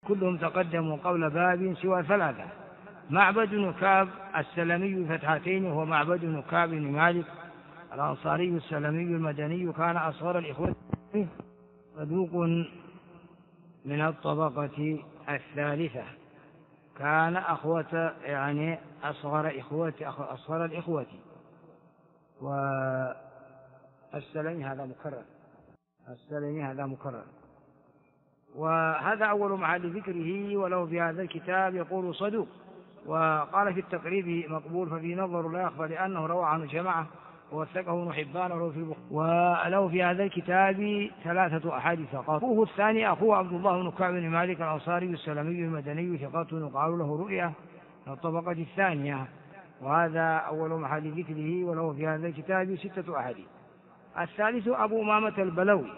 كلهم تقدموا قبل باب سوى ثلاثة. معبد بن كعب السلمي بفتحتين وهو معبد بن كعب بن مالك الأنصاري السلمي المدني، كان أصغر الإخوة، صدوق من الطبقة الثالثة، كان أخوة يعني أصغر الإخوة. والسلمي هذا مكرر، وهذا أول محل ذكره. وله في هذا الكتاب يقول صدوق، وقال في التقريب مقبول، ففي نظر لا يخفى لأنه روى عنه جماعة ووثقه ابن حبان وله في هذا الكتاب 3 أحاديث. أخوه الثاني أخوه عبد الله بن كعب بن مالك الأنصاري السلمي المدني، ثقة يقال له رؤية، من الطبقة الثانية، وهذا أول محل ذكره. وله في هذا الكتاب 6 أحاديث. الثالث أبو أمامة البلوي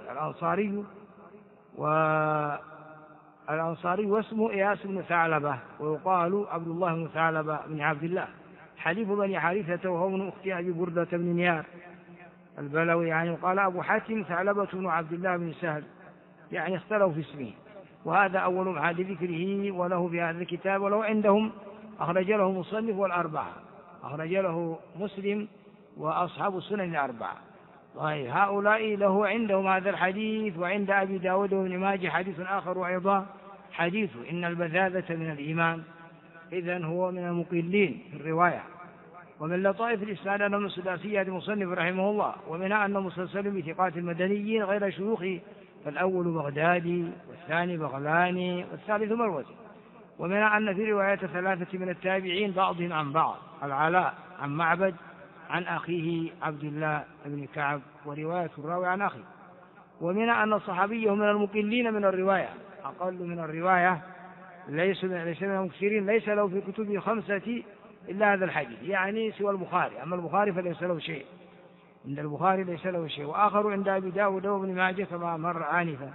الأنصاري واسمه إياس بن ثعلبة، ويقال عبد الله بن ثعلبة بن عبد الله، حليف بني حارثة، وهو من أخت أبي بردة بن نيار البلوي. يعني قال أبو حاتم ثعلبة بن عبد الله بن سهل، يعني اختلوا في اسمه. وهذا أول محل ذكره. وله في هذا الكتاب، ولو عندهم أخرج له مصنف والأربعة، أخرج له مسلم وأصحاب السنن الأربعة. هؤلاء له عندهم هذا الحديث. وعند أبي داود وابن ماجه حديث آخر أيضا، حديث إن البذاذة من الإيمان، إذن هو من المقلين في الرواية. ومن لطائف الإسناد أنه من السداسية المصنف رحمه الله، ومنها أنه مسلسل بثقات المدنيين غير شيوخه، فالأول بغدادي والثاني بغلاني والثالث مروزي. ومنها أن في رواية 3 من التابعين بعضهم عن بعض، العلاء عن معبد عن أخيه عبد الله بن كعب، ورواية الراوي عن أخيه. ومنها أن الصحابي من المقلين من الرواية، أقل من الرواية، ليس من المكثرين، ليس له في كتبه 5 إلا هذا الحديث، يعني سوى البخاري. أما البخاري فليس له شيء، عند البخاري ليس له شيء. وآخر عند أبي داود وابن ماجه كما مر آنفا.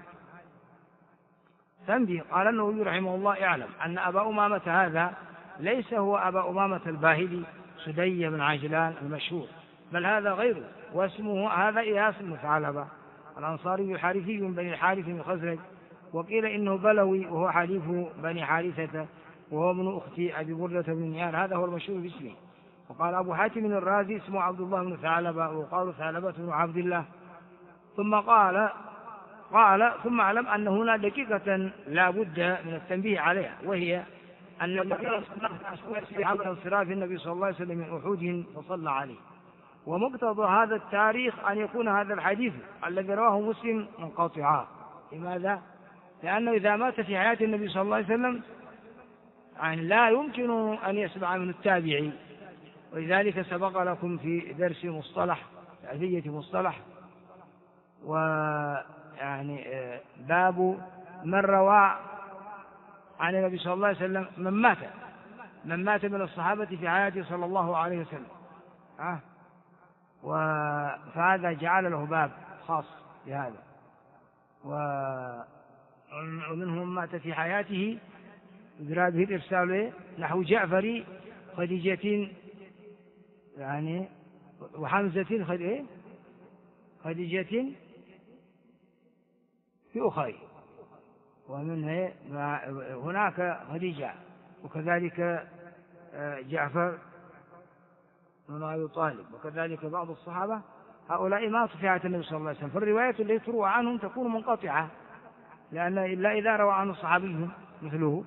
تنبيه، قال النووي رحمه الله: اعلم أن أبا أمامة هذا ليس هو أبا أمامة الباهلي سدي بن عجلان المشهور، بل هذا غيره، واسمه هذا إياس بن ثعلبة الأنصاري الحارثي من بني الحارث من الخزرج. وقيل إنه بلوي وهو حليف بني حارثة، وهو من أخت أبي بردة بن نيار، هذا هو المشهور باسمه. وقال أبو حاتم الرازي اسمه عبد الله بن ثعلبة، وقال ثعلبة بن عبد الله. ثم قال ثم اعلم أن هنا دقيقة لا بد من التنبيه عليها، وهي أن انصراف النبي صلى الله عليه وسلم من أحد فصلى عليه. ومقتضى هذا التاريخ أن يكون هذا الحديث الذي رواه مسلم منقطعا. لماذا؟ لأنه إذا مات في حياة النبي صلى الله عليه وسلم يعني لا يمكن أن يسمع من التابعي. ولذلك سبق لكم في درس مصطلح، ألفية مصطلح، ويعني باب من روى عن النبي صلى الله عليه وسلم من مات من الصحابة في حياته صلى الله عليه وسلم، فهذا جعل له باب خاص بهذا. ومنهم مات في حياته يدرى به الإرسال نحو جعفر خديجة يعني وحمزة خديجة في أخرى، ومن هناك خديجة، وكذلك جعفر بن أبي طالب، وكذلك بعض الصحابة هؤلاء ماتوا في حياة النبي صلى الله عليه وسلم. فالرواية التي تروى عنهم تكون منقطعة، لأن إلا إذا روى عنه صحابي مثله.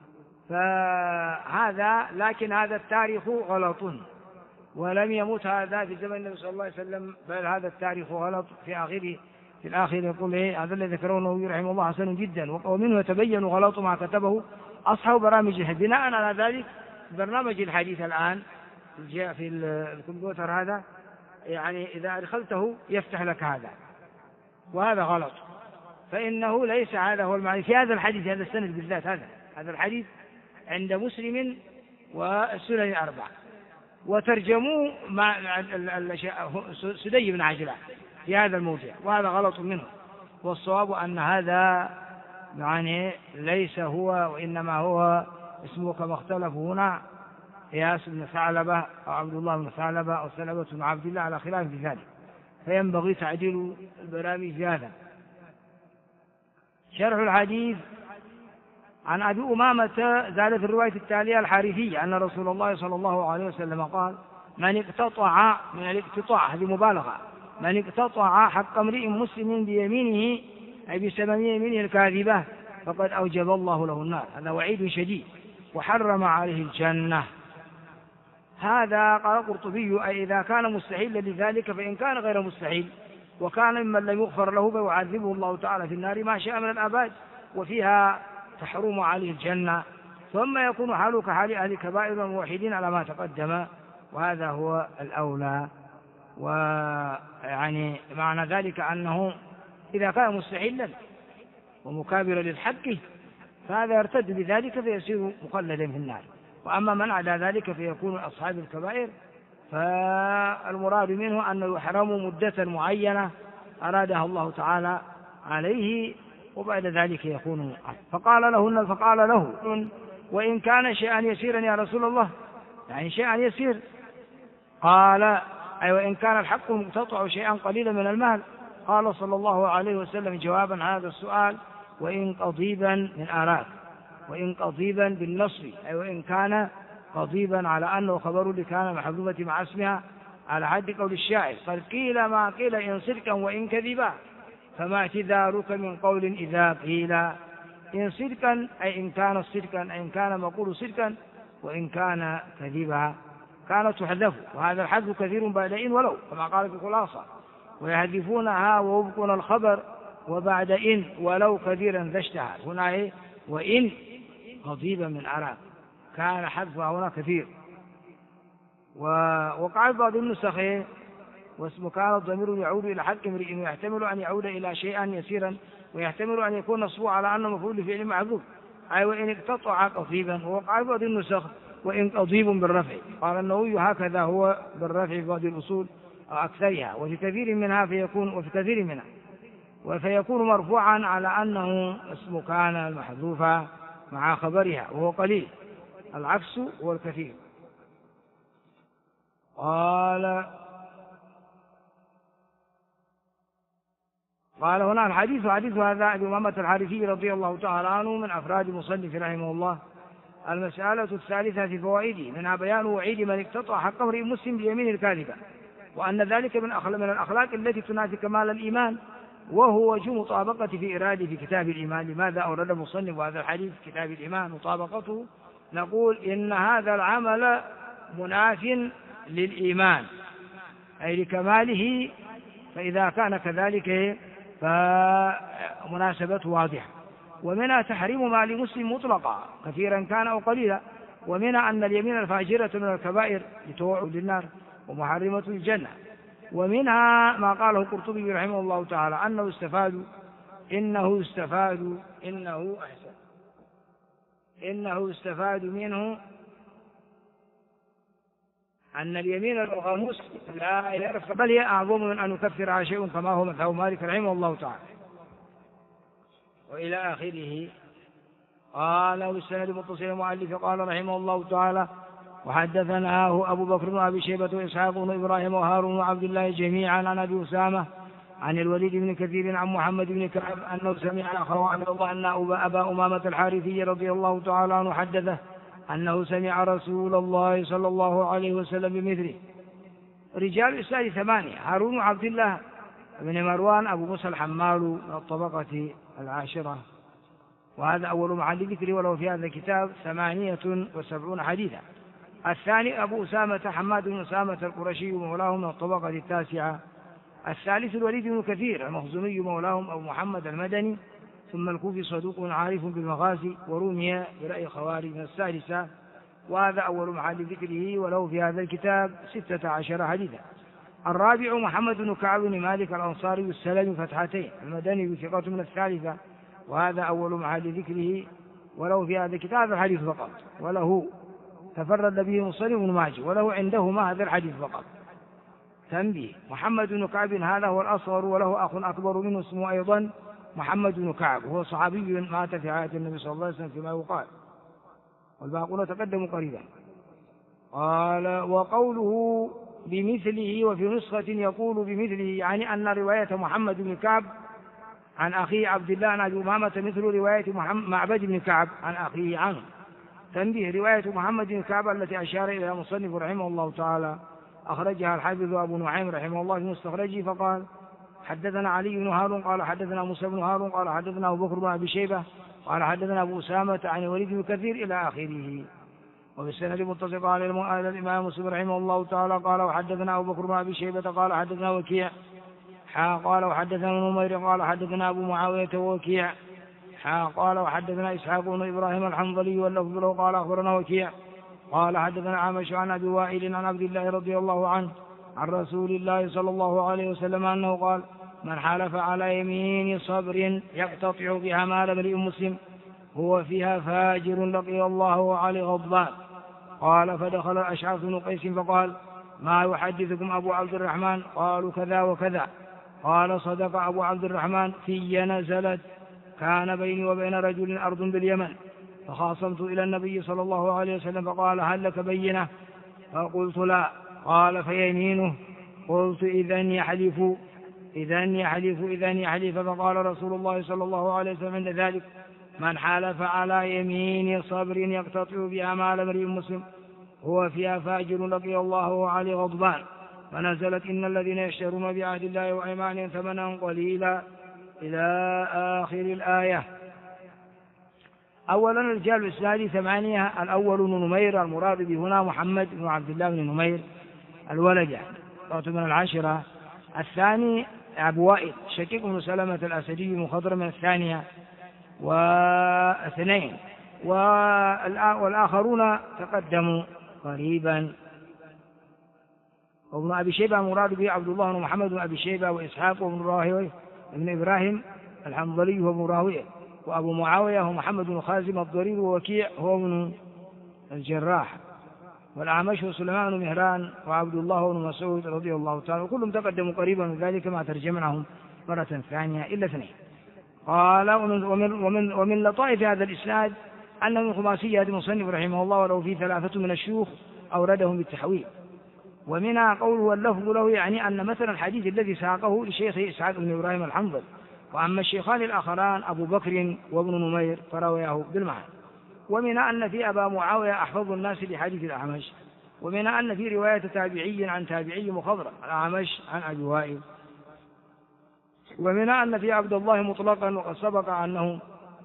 فهذا لكن هذا التاريخ غلط، ولم يموت هذا في زمن النبي صلى الله عليه وسلم، بل هذا التاريخ غلط. في الآخر يقول هذا الذي ذكره النووي رحمه الله حسن جدا، ومنه يتبين غلط ما كتبه أصحاب برامج الحديث. بناء على ذلك برنامج الحديث الآن جاء في الكمبيوتر هذا، يعني إذا أدخلته يفتح لك هذا، وهذا غلط، فإنه ليس هذا هو المعنى في هذا الحديث، هذا السند بالذات. هذا الحديث عند مسلم والسنن الأربعة، وترجموه مع سدي بن عجلان في هذا الموضع، وهذا غلط منه. والصواب أن هذا يعني ليس هو، وإنما هو اسمه كما اختلفوا هنا إياس بن ثعلبة أو عبد الله بن ثعلبة أو ثعلبة بن عبد الله على خلاف في ذلك، فينبغي تعديل البرامج في هذا. شرح الحديث عن أبي أمامة زاد في الرواية التالية الحارثية أن رسول الله صلى الله عليه وسلم قال: من اقتطع، من الاقتطاع هذه مبالغة، من اقتطع حق امرئ مسلم بيمينه أي بسبب يمينه الكاذبة فقد أوجب الله له النار. هذا وعيد شديد، وحرم عليه الجنة. هذا قال القرطبي: أي إذا كان مستحيلا لذلك، فإن كان غير مستحيل وكان ممن لم يغفر له فيعذبه الله تعالى في النار ما شاء من الآباد، وفيها تحرم عليه الجنة، ثم يكون حاله كحال أهل الكبائر والموحدين على ما تقدم، وهذا هو الأولى. ويعني معنى ذلك أنه إذا كان مستحيلا ومكابرا للحق فهذا يرتد بذلك فيصير مخلدا في النار. وأما من عدا ذلك فيكون أصحاب الكبائر، فالمراد منه أنه يحرم مدة معينة أرادها الله تعالى عليه، وبعد ذلك يكون فقال له: وإن كان شيئا يسيرا يا رسول الله، يعني شيئا يسير. قال: أي وإن كان الحق المقتطع شيئا قليلا من المال. قال صلى الله عليه وسلم جوابا هذا السؤال: وإن قضيبا من آراك، وإن قضيبا بالنصب، أي وإن كان قضيبا على أنه خبر لكان محذوفة مع اسمها على حد قول الشاعر: قد قيل ما قيل إن صدقا وإن كذبا، فما اعتذارك من قول إذا قيل. إن صدقا أي إن كان صدقا، أي إن كان مقول صدقا، وإن كان كذبا كانت تحذف، وهذا الحذف كثير بعد إن ولو، كما قال في الخلاصة: ويحذفونها ويبقون الخبر وبعد إن ولو كثيرا ذا اشتهر. هنا وإن قضيبا من أراك، كان حذفها هنا كثير. ووقع بعض النسخ: واسم كان الضمير يعود إلى حق امرئ، ويحتمل أن يعود إلى شيئا يسيرا، ويحتمل أن يكون نصبه على أنه مفعول لفعل محذوف، أي وإن اقتطع قضيبا. ووقع بعض النسخ: وإن قضيب بالرفع. قال النووي: هكذا هو بالرفع في بعض الأصول أو أكثرها، وفي كثير منها فيكون مرفوعا على أنه اسم كان المحذوفة مع خبرها، وهو قليل. العكس هو الكثير. قال هنا الحديث هذا أبي أمامة الحارثي رضي الله تعالى عنه من أفراد المصنف رحمه الله. المسألة الثالثة في فوائده منها بيان وعيد من اقتطع حق امرئ مسلم بيمين الكاذبة، وأن ذلك من الأخلاق التي تنافي كمال الإيمان، وهو وجه مطابقة في إرادة في كتاب الإيمان. لماذا أورد المصنف هذا الحديث في كتاب الإيمان مطابقته؟ نقول إن هذا العمل مناف للإيمان أي لكماله، فإذا كان كذلك فمناسبته واضحة. ومنها تحريم مال مسلم مطلقا كثيرا كان أو قليلا، ومنها أن اليمين الفاجرة من الكبائر لتوعد النار ومحرمة الجنة. ومنها ما قاله القرطبي رحمه الله تعالى إنه استفاد منه أن اليمين الغموس لا يرفع، بل هي أعظم من أن يكفر على شيء، كما هو مذهب مالك رحمه الله تعالى. وإلى آخره. قال بالسند متصل المؤلف قال رحمه الله تعالى: وحدثناه أبو بكر بن أبي شيبة وإسحاق بن إبراهيم وهارون وعبد الله جميعا عن أبي أسامة عن الوليد بن كثير عن محمد بن كعب أنه سمع أخاه عبد الله أن أبا أمامة الحارثي رضي الله تعالى عنه حدثه أنه سمع رسول الله صلى الله عليه وسلم بمثله. رجال الإسناد 8: هارون وعبد الله بن مروان أبو موسى الحمال من الطبقة 10، وهذا أول محل ذكره، وله في هذا الكتاب 78 حديثا. الثاني أبو أسامة حماد بن أسامة القرشي مولاهم من الطبقة 9. الثالث الوليد بن كثير المخزومي مولاهم أبو محمد المدني ثم الكوفي صدوق عارف بالمغازي ورمي برأي خوارج من 6، وهذا أول محل ذكره، وله في هذا الكتاب 16 حديثا. الرابع محمد بن كعب بن مالك الأنصاري السلمي فتحتين المدني بثقة من 3، وهذا أول محل ذكره، وله في هذا الكتاب الحديث فقط، وله تفرد به مصنف بن ماجه، وله عندهما هذا الحديث فقط. تنبيه: محمد بن كعب هذا هو الأصغر، وله أخ أكبر منه اسمه أيضا محمد بن كعب، وهو صحابي مات في حياة النبي صلى الله عليه وسلم فيما يقال، والباقون تقدموا قريبا. قال: وقوله بمثله وفي نسخة يقول بمثله، يعني أن رواية محمد بن كعب عن أخيه عبد الله عن أبي أمامة مثل رواية معبد بن كعب عن أخيه عنه. تنبيه: رواية محمد بن كعب التي أشار إلى المصنف رحمه الله تعالى أخرجها الحافظ أبو نعيم رحمه الله في مستخرجه فقال: حدثنا علي بن هارون قال حدثنا موسى بن هارون قال حدثنا أبو بكر بن أبي شيبة قال حدثنا أبو أسامة عن الوليد بن كثير إلى آخره. وبالسند متصل على الإمام مسلم رحمه الله تعالى قال: وحدثنا أبو بكر بن أبي شيبة قال حدثنا وكيع قال وحدثنا نمير قال حدثنا أبو معاوية ووكيع قال وحدثنا إسحاق بن إبراهيم الحنظلي واللفظ له قال أخبرنا وكيع قال حدثنا عامش عن أبي وائل عن عبد الله رضي الله عنه عن رسول الله صلى الله عليه وسلم أنه قال: من حلف على يمين صبر يقتطع بها مال امرئ مسلم هو فيها فاجر لقي الله وعليه غضبان. قال: فدخل الأشعث بن قيس فقال: ما يحدثكم أبو عبد الرحمن؟ قالوا: كذا وكذا. قال: صدق أبو عبد الرحمن، في نزلت كان بيني وبين رجل أرض باليمن فخاصمت إلى النبي صلى الله عليه وسلم فقال: هل لك بينة؟ فقلت: لا. قال: فيمينه. قلت: إذن يحلف. فقال رسول الله صلى الله عليه وسلم عند ذلك: من حلف على يمين صبر يقتطع بها مال امرئ مسلم هو فيها فاجر لقي الله وعليه غضبان. فنزلت: إن الذين يشترون بعهد الله وأيمانهم ثمنا قليلا إلى آخر الآية. أولا رجال الإسناد 8. الأول بن نمير، المراد به هنا محمد بن عبد الله بن نمير الولجة من 10. الثاني أبو وائل شقيق بن سلمة الأسدي مخضرم من 2 و2، والآخرون تقدموا قريبا. وابن أبي شيبة مراد به عبد الله بن محمد بن أبي شيبة وإسحاق بن راهويه بن إبراهيم الحنظلي هو ابن راهويه، وأبو معاوية هو محمد بن خازم الضرير، ووكيع هو ابن الجراح، والأعمش وسليمان بن مهران وعبد الله بن مسعود رضي الله تعالى، وكلهم تقدموا قريبا من ذلك ما ترجمناهم مرة ثانية إلا 2. قال: ومن لطائف هذا الإسناد أنه من خماسية المصنف رحمه الله، ولو في 3 من الشيوخ أوردهم بالتحويل. ومنها قوله واللفظ له، يعني أن مثلا الحديث الذي ساقه لشيخ إسحاق بن إبراهيم الحنظل، وأما الشيخان الآخران أبو بكر وابن نمير فرواه بالمعنى. ومنها أن في أبا معاوية أحفظ الناس لحديث الأعمش. ومنها أن في رواية تابعي عن تابعي مخضرم الأعمش عن أبي وائل. ومنها أن في عبد الله مطلقا، وقد سبق أنه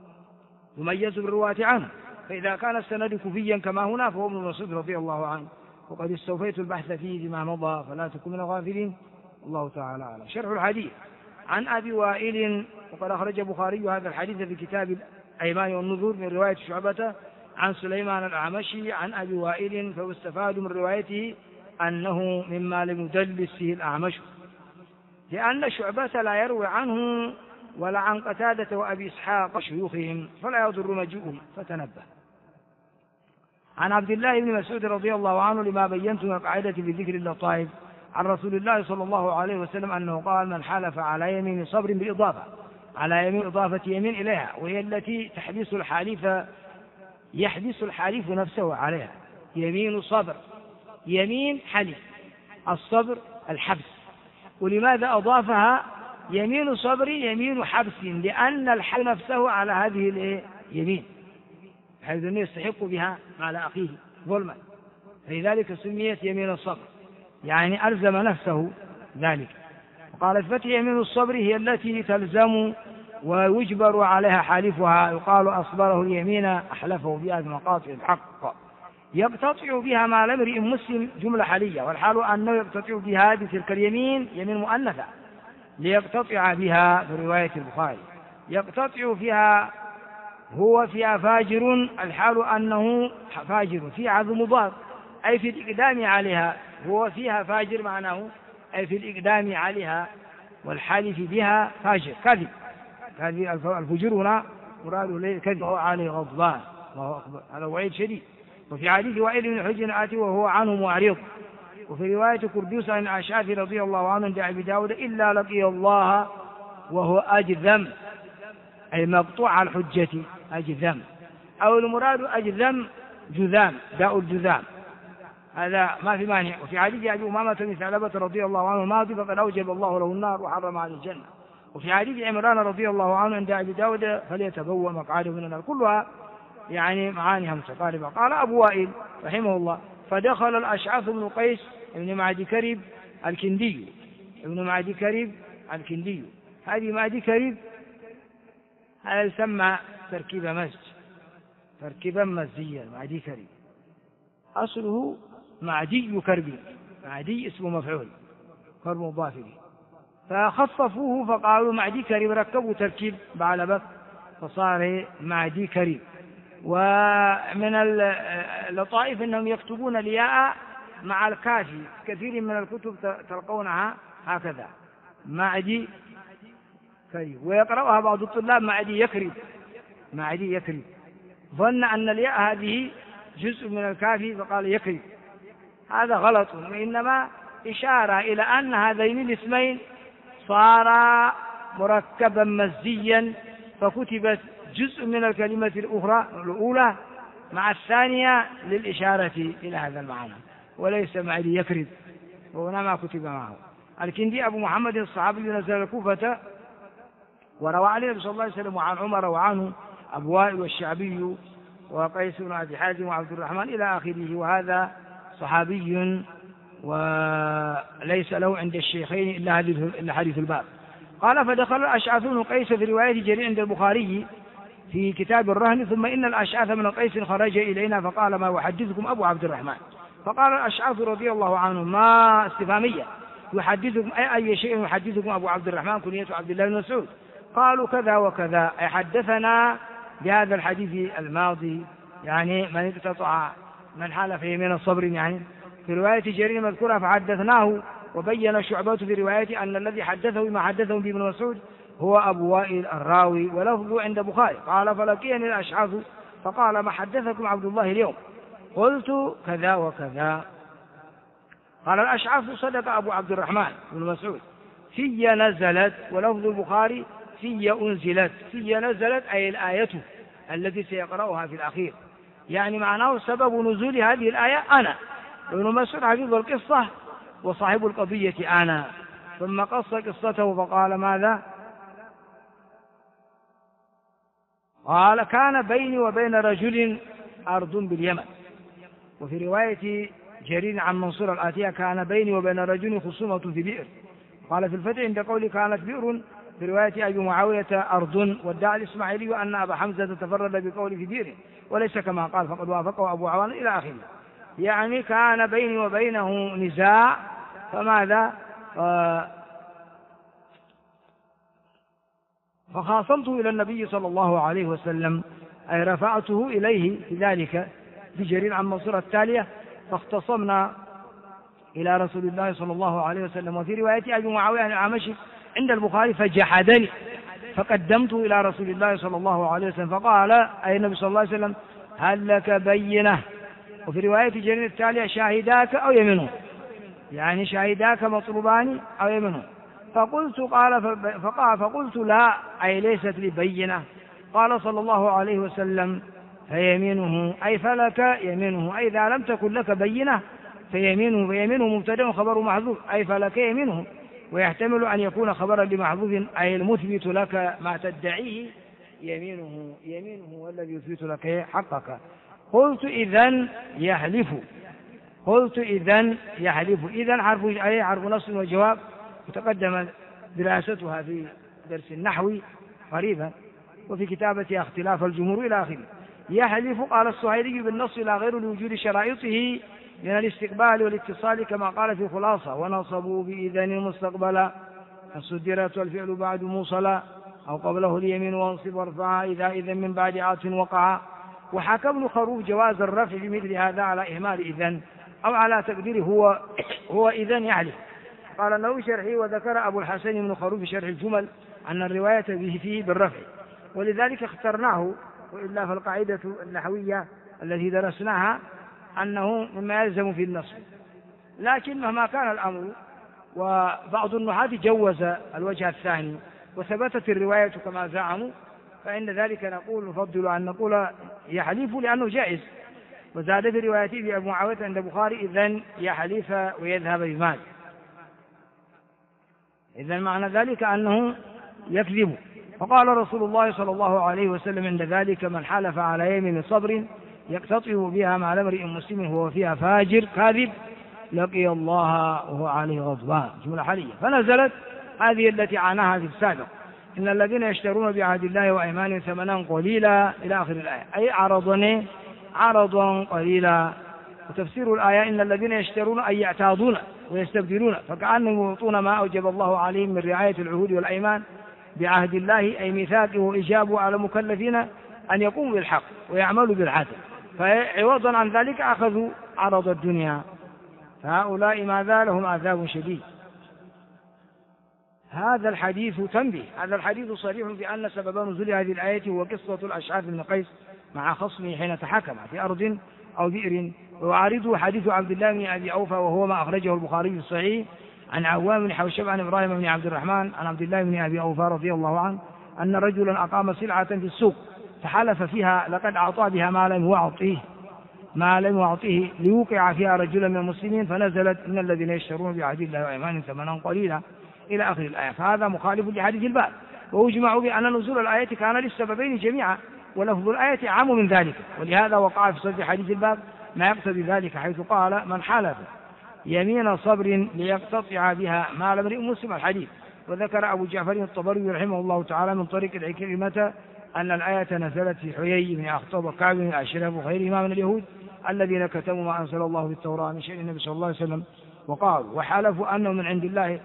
يميز بالرواة عنه، فإذا كان السند كوفيا كما هنا فهو ابن مسعود رضي الله عنه، وقد استوفيت البحث فيه بما مضى فلا تكن من الغافلين. الله تعالى أعلم. شرح الحديث عن أبي وائل، وقد أخرج البخاري هذا الحديث في كتاب الأيمان والنذور من رواية شعبة عن سليمان الأعمشي عن أبي وائل، فاستفاد من روايته أنه مما لم يدلس فيه الأعمش، لأن شعبة لا يروي عنه ولا عن قتادة وأبي إسحاق شيوخهم، فلا يضر مجيئهم، فتنبه. عن عبد الله بن مسعود رضي الله عنه لما بينت من القاعدة في ذكر اللطائف عن رسول الله صلى الله عليه وسلم أنه قال: من حلف على يمين صبر بالإضافة، على يمين إضافة يمين إليها، وهي التي تحبس الحليف، يحبس الحليف نفسه عليها. يمين صبر، يمين حلف، الصبر الحبس. ولماذا أضافها؟ يمين صبر يمين حبس، لأن الحلف نفسه على هذه اليمين حيث أنه يستحق بها على أخيه ظلما، فلذلك سميت يمين الصبر، يعني ألزم نفسه ذلك. وقال فتح يمين الصبر هي التي تلزم ويجبر عليها حالفها، يقال أصبره اليمين أحلفه بها بمقاطع الحق، يقتطع بها مال امرئ مسلم، جملة حالية، والحال أنه يقتطع بها بتلك اليمين يمين مؤنثة ليقتطع بها في رواية البخاري، يقتطع فيها هو فيها فاجر، الحال أنه فاجر في عظم مضاد أي في الإقدام عليها، هو فيها فاجر معناه أي في الإقدام عليها، والحالف بها فاجر كذب. هذه الفجور هنا مراد له كذب، وهو عليه غضبان، هذا وعيد شديد. وفي حديث وائل بن حجر آتي وهو عنه معرض. وفي رواية كردوس عن الأشعثي رضي الله عنه عند أبي داود: إلا لقي الله وهو أجذم، أي مقطوع الحجة أجذم، أو المراد أجذم جذام، داء الجذام، هذا ما في مانع. وفي حديث أبي أمامة بن ثعلبة رضي الله عنه ماضي: فقد أوجب الله له النار وحرم عليه الجنة. وفي حديث عمران رضي الله عنه عند أبي داود فليتبوأ مقعده من النار، كلها يعني معانيها متقاربة. قال أبو وائل رحمه الله: فدخل الأشعث بن قيس ابن معدي كريب الكندي، ابن معدي كريب الكندي. هذه معدي كريب هذا يسمى تركيب مزج، تركيبا مزجيا. معدي كريب أصله معدي كرب، معدي اسم مفعول، كرب مضاف إليه، فخففوه فقالوا معدي كريب، ركبوا تركيب بعلبك فصار معدي كريب. ومن اللطائف أنهم يكتبون الياء مع الكافي، كثير من الكتب تلقونها هكذا معدي كريب، ويقرأها بعض الطلاب معدي يكرب، معدي يكرب، ظن أن الياء هذه جزء من الكافي فقال يكرب. هذا غلط، وإنما إشارة إلى أن هذين الاسمين صارا مركبا مزجيا، فكتبت جزء من الكلمة الأولى مع الثانية للإشارة إلى هذا المعنى، وليس معدي يكرب، وهنا ما كتب معه. الكندي أبو محمد الصحابي نزل الكوفة، وروى عن النبي صلى الله عليه وسلم وعن عمر وعنه أبو وائل والشعبي وقيس بن أبي حازم وعبد الرحمن إلى آخره. وهذا صحابي وليس له عند الشيخين إلا حديث الباب. قال: فدخل الأشعث بن قيس في رواية جرير عند البخاري في كتاب الرهن: ثم إن الأشعث بن قيس خرج إلينا فقال: ما يحدثكم أبو عبد الرحمن؟ فقال الأشعث رضي الله عنه: ما استفهامية، يحدثكم أي شيء يحدثكم أبو عبد الرحمن كنية عبد الله بن مسعود؟ قالوا: كذا وكذا، أي حدثنا بهذا الحديث الماضي، يعني من اقتطع من حال في يمين الصبر، يعني في رواية جرير مذكورة فحدثناه. وبين شعبة في رواية أن الذي حدثه بما حدثه بابن مسعود هو أبو وائل الراوي، ولفظه عند بخاري. قال: فلقيني الأشعث فقال: ما حدثكم عبد الله اليوم؟ قلت: كذا وكذا. قال الأشعث: صدق أبو عبد الرحمن بن مسعود، في نزلت، ولفظ البخاري في أنزلت. في نزلت أي الآية التي سيقرأها في الأخير، يعني معناه سبب نزول هذه الآية أنا ابن مسعود حفظ القصة وصاحب القضية أنا. ثم قص قصته فقال: ماذا؟ قال: كان بيني وبين رجل أرض باليمن. وفي رواية جرير عن منصور الآتية: كان بيني وبين رجل خصومة في بئر. قال في الفتح عند قولي كانت بئر في رواية أبي معاوية أرض. وادعى الإسماعيلي أن أبا حمزة تفرد بقول في بئر وليس كما قال، فقد وافقه أبو عوان إلى آخره. يعني كان بيني وبينه نزاع، فماذا؟ فخاصمته إلى النبي صلى الله عليه وسلم، أي رفعته إليه في ذلك بجرير عن منصور التالية، فاختصمنا إلى رسول الله صلى الله عليه وسلم. وفي رواية أبي معاوية الأعمشي عند البخاري: فجحدني فقدمته إلى رسول الله صلى الله عليه وسلم، فقال أي النبي صلى الله عليه وسلم: هل لك بينة؟ وفي رواية جرير التالية: شاهداك أو يمنه، يعني شاهداك مطلوبان أو يمنه. فقلت لا، أي ليست لي بينة. قال صلى الله عليه وسلم: فيمينه، أي فلك يمينه، أي إذا لم تكن لك بينة فيمينه. فيمينه مبتدأ خبر محذوف، أي فلك يمينه، ويحتمل أن يكون خبرا لمحذوف، أي المثبت لك ما تدعيه يمينه، يمينه والذي يثبت لك حقك. قلت إذن يحلف، قلت إذن يحلف. إذن حرف نص وجواب، وتقدم دراستها في درس النحو قريبا، وفي كتابتها اختلاف الجمهور إلى آخره. يحلف، قال السهيلي: بالنص لا غير لوجود شرائطه من الاستقبال والاتصال كما قال في خلاصة: ونصبوا بإذن مستقبلا، صدرت والفعل بعد موصلا، أو قبله اليمين وانصب وارفعها إذا من بعد عاطف وقع. وحكى ابن خروف جواز الرفع بمثل هذا على إهمال إذن، أو على تقديره هو إذن يحلف. قال النووي شرحي: وذكر أبو الحسن بن خروف في شرح الجمل أن الرواية به فيه بالرفع، ولذلك اخترناه، وإلا فالقاعدة النحوية التي درسناها أنه مما يلزم في النصب. لكن مهما كان الأمر، وبعض النحاة جوز الوجه الثاني وثبتت الرواية كما زعموا، فإن ذلك نفضل أن نقول يحلف لأنه جائز. وزاد في روايته بأبو معاوية عند البخاري: إذن يحلف ويذهب بمال. إذن معنى ذلك أنه يكذب. فقال رسول الله صلى الله عليه وسلم عند ذلك: من حلف على يمين صبر يقتطع بها مع امرئ مسلم هو فيها فاجر كاذب لقي الله وهو عليه غضبان. جملة حالية. فنزلت هذه التي عناها في السابق: إن الذين يشترون بعهد الله وأيمانهم ثمنا قليلا إلى آخر الآية، أي عرضا قليلا. وتفسير الآية: إن الذين يشترون أي يعتاضون ويستبدلون، فكأنهم يعطون ما أوجب الله عليهم من رعاية العهود والأيمان بعهد الله، أي ميثاقه وإجابه على المكلفين أن يقوموا بالحق ويعملوا بالعدل، فعوضا عن ذلك أخذوا عرض الدنيا، فهؤلاء ماذا لهم عذاب شديد. هذا الحديث تنبيه، هذا الحديث صريح بأن سبب نزول هذه الآية هو قصة الأشعث بن قيس مع خصمه حين تحاكم في أرض أو بئر، ويعارضه حديث عبد الله بن أبي أوفى وهو ما أخرجه البخاري في الصحيح عن عوام بن حوشب عن إبراهيم بن عبد الرحمن عن عبد الله بن أبي أوفى رضي الله عنه أن رجلا أقام سلعة في السوق فحلف فيها لقد أعطى بها ما لم يعطيه ليوقع فيها رجلا من المسلمين، فنزلت: إن الذين يشترون بعهد الله وأيمانهم ثمنا قليلا إلى آخر الآية. فهذا مخالف لحديث الباب، وأجمعوا بأن نزول الآية كان للسببين جميعا، ولفظ الآية عام من ذلك، ولهذا وقع في صدر حديث الباب ما يقتضي ذلك، حيث قال: من حلف يمين صبر ليقتطع بها مال امرئ مسلم. الحديث. وذكر أبو جعفر الطبري رحمه الله تعالى من طريق العكرمة أن الآية نزلت في حيي بن أخطب وكعب بن الأشرف وغيرهما من اليهود الذين كتموا ما أنزل الله في التوراة من شأن النبي صلى الله عليه وسلم، وقالوا وحلفوا أنه من عند الله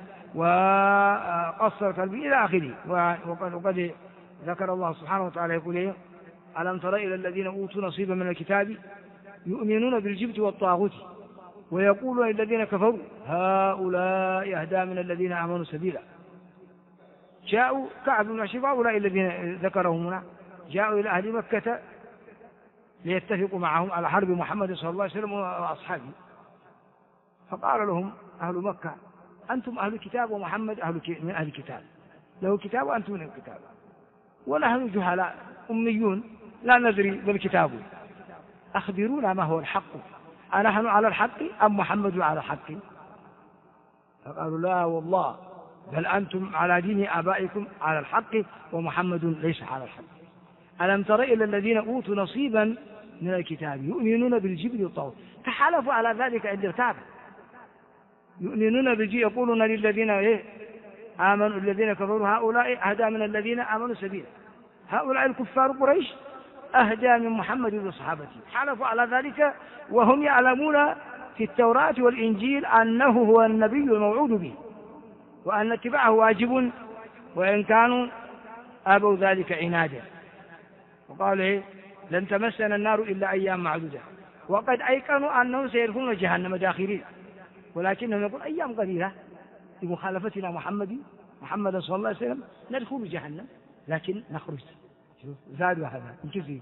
وقصر قلبي إلى آخره. وقد ذكر الله سبحانه وتعالى يقول إيه: ألم تر إلى الذين أوتوا نصيبا من الكتاب يؤمنون بالجبت والطاغوت ويقولون للذين كفروا هؤلاء أهدى من الذين آمنوا سبيلا. جاءوا كعب بن الأشرف، هؤلاء الذين ذكرهم هنا، جاءوا إلى أهل مكة ليتفقوا معهم على حرب محمد صلى الله عليه وسلم وأصحابه، فقال لهم أهل مكة: أنتم أهل الكتاب ومحمد من أهل الكتاب، له كتاب وأنتم من الكتاب، ونحن جهلاء أميون لا ندري بالكتاب، أخبرونا ما هو الحق، أنحن على الحق أم محمد على الحق؟ فقالوا: لا والله، بل أنتم على دين آبائكم على الحق ومحمد ليس على الحق. ألم تر إلى الذين أوتوا نصيبا من الكتاب يؤمنون بالجبت والطاغوت، تحالفوا على ذلك عند ارتاب، يؤمنون بالجبت، يقولون للذين آمنوا الذين كفروا هؤلاء أهدى من الذين آمنوا سبيلا، هؤلاء الكفار قريش أهدى من محمد وصحابته. حالفوا على ذلك وهم يعلمون في التوراة والإنجيل أنه هو النبي الموعود به، وأن اتباعه واجب، وإن كانوا أبوا ذلك عنادا. وقال: لن تمسنا النار إلا أيام معدودة، وقد أيقنوا أنهم سيدخلون جهنم داخلين، ولكنهم يقول أيام قليلة بمخالفتنا محمد صلى الله عليه وسلم ندخل جهنم لكن نخرج. زادوا هذا انكسي.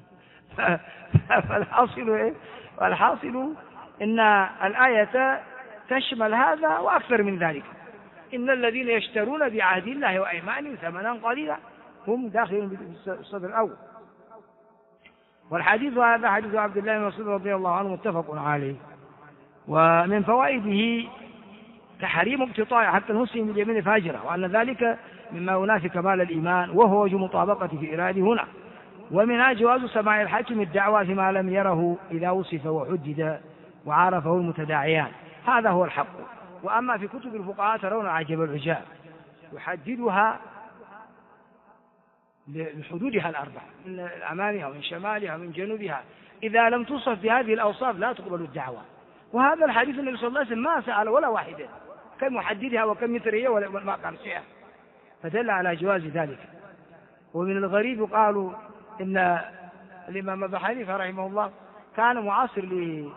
فالحاصل إن الآية تشمل هذا وأكثر من ذلك. إن الذين يشترون بعهد الله وأيمانهم ثمنا قليلا هم داخلون بالصدر الأول. والحديث هذا حديث عبد الله بن مسعود رضي الله عنه متفق عليه. ومن فوائده تحريم اقتطاع حتى المسلم باليمين الفاجرة، وأن ذلك مما ينافي كمال الإيمان، وهو وجه مطابقة في إراده هنا. ومنها جواز سماع الحاكم الدعوة فيما لم يره إذا وصف وحدد وعرفه المتداعيان، هذا هو الحق. وأما في كتب الفقهاء ترون عجب العجاب، يحددها بحدودها الأربعة، من أمامها ومن شمالها ومن جنوبها، إذا لم توصف بهذه الأوصاف لا تقبل الدعوة. وهذا الحديث النبي صلى الله عليه وسلم ما سأل ولا واحدة كم محددها وكم مترية ولا ما قال شيئا، فدل على جواز ذلك. ومن الغريب قالوا إن الإمام أبو حنيفة رحمه الله كان معاصر لابن